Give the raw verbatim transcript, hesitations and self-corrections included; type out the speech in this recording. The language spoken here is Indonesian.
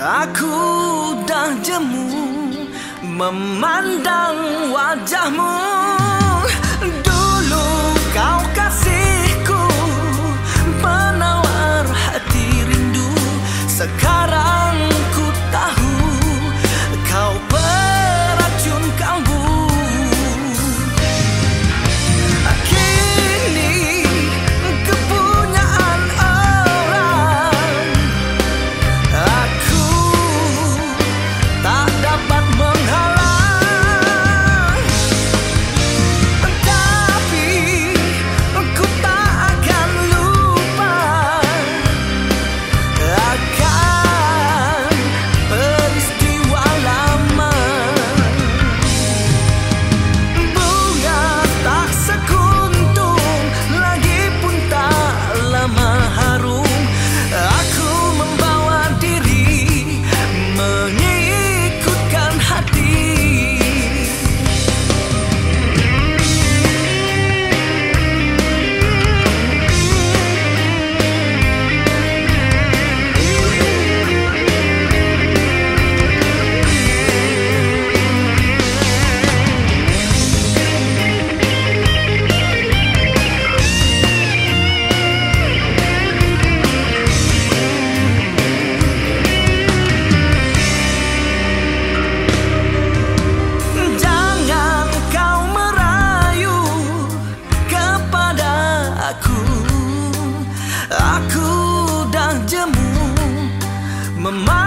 Aku dah jemu memandang wajahmu. Dulu kau kasihku, penawar hati rindu. Sekarang ku tahu kau peracun kalbu. Kini kepunyaan orang, aku tak dapat menghalang. Tapi ku tak akan lupa akan peristiwa lama. Bunga tak sekuntum, lagi pun tak lama harum. Aku membawa diri, mengikutkan hati. Jangan kau merayu kepada aku. Aku dah jemu memandang